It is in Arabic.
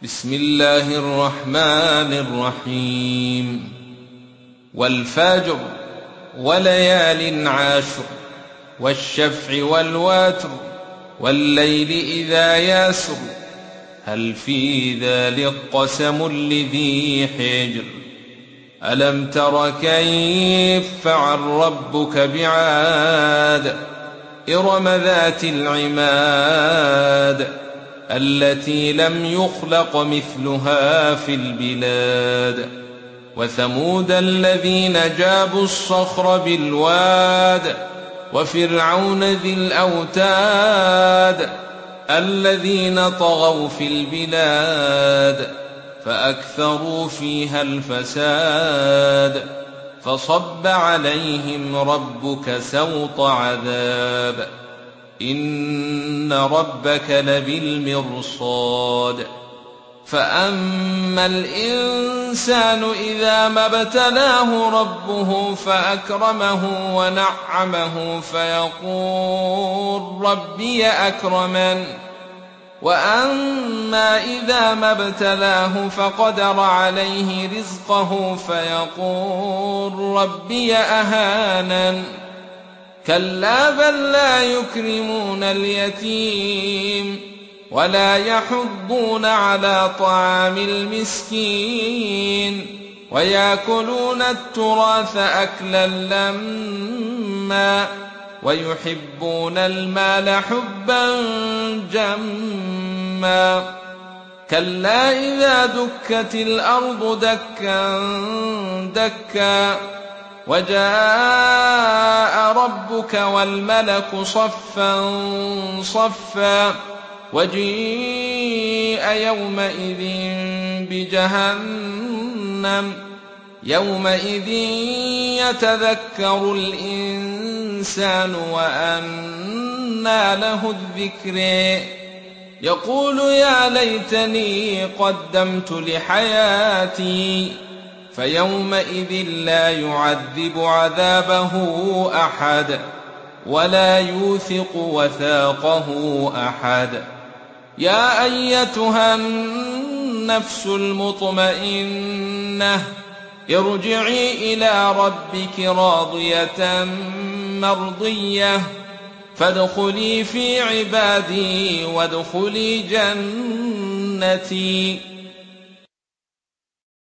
بسم الله الرحمن الرحيم والفجر وليال عشر والشفع والوتر والليل إذا يسر هل في ذلك قسم لذي حجر ألم تر كيف فعل ربك بعاد إرم ذات العماد التي لم يخلق مثلها في البلاد وثمود الذين جابوا الصخر بالواد وفرعون ذي الأوتاد الذين طغوا في البلاد فأكثروا فيها الفساد فصب عليهم ربك سوط عذاب إن ربك لبالمرصاد فأما الإنسان إذا ما ابتلاه ربه فأكرمه ونعمه فيقول ربي أكرمن وأما إذا ما ابتلاه فقدر عليه رزقه فيقول ربي أهانن كلا بل لا يكرمون اليتيم ولا يحضون على طعام المسكين ويأكلون التراث أكلا لما ويحبون المال حبا جما كلا إذا دكت الأرض دكا دكا وجاء ربك والملك صفا صفا وجيء يومئذ بجهنم يومئذ يتذكر الإنسان وأنى له الذكر يقول يا ليتني قدمت لحياتي فيومئذ لا يعذب عذابه أحد ولا يوثق وثاقه أحد يا أيتها النفس المطمئنة ارجعي إلى ربك راضية مرضية فادخلي في عبادي وادخلي جنتي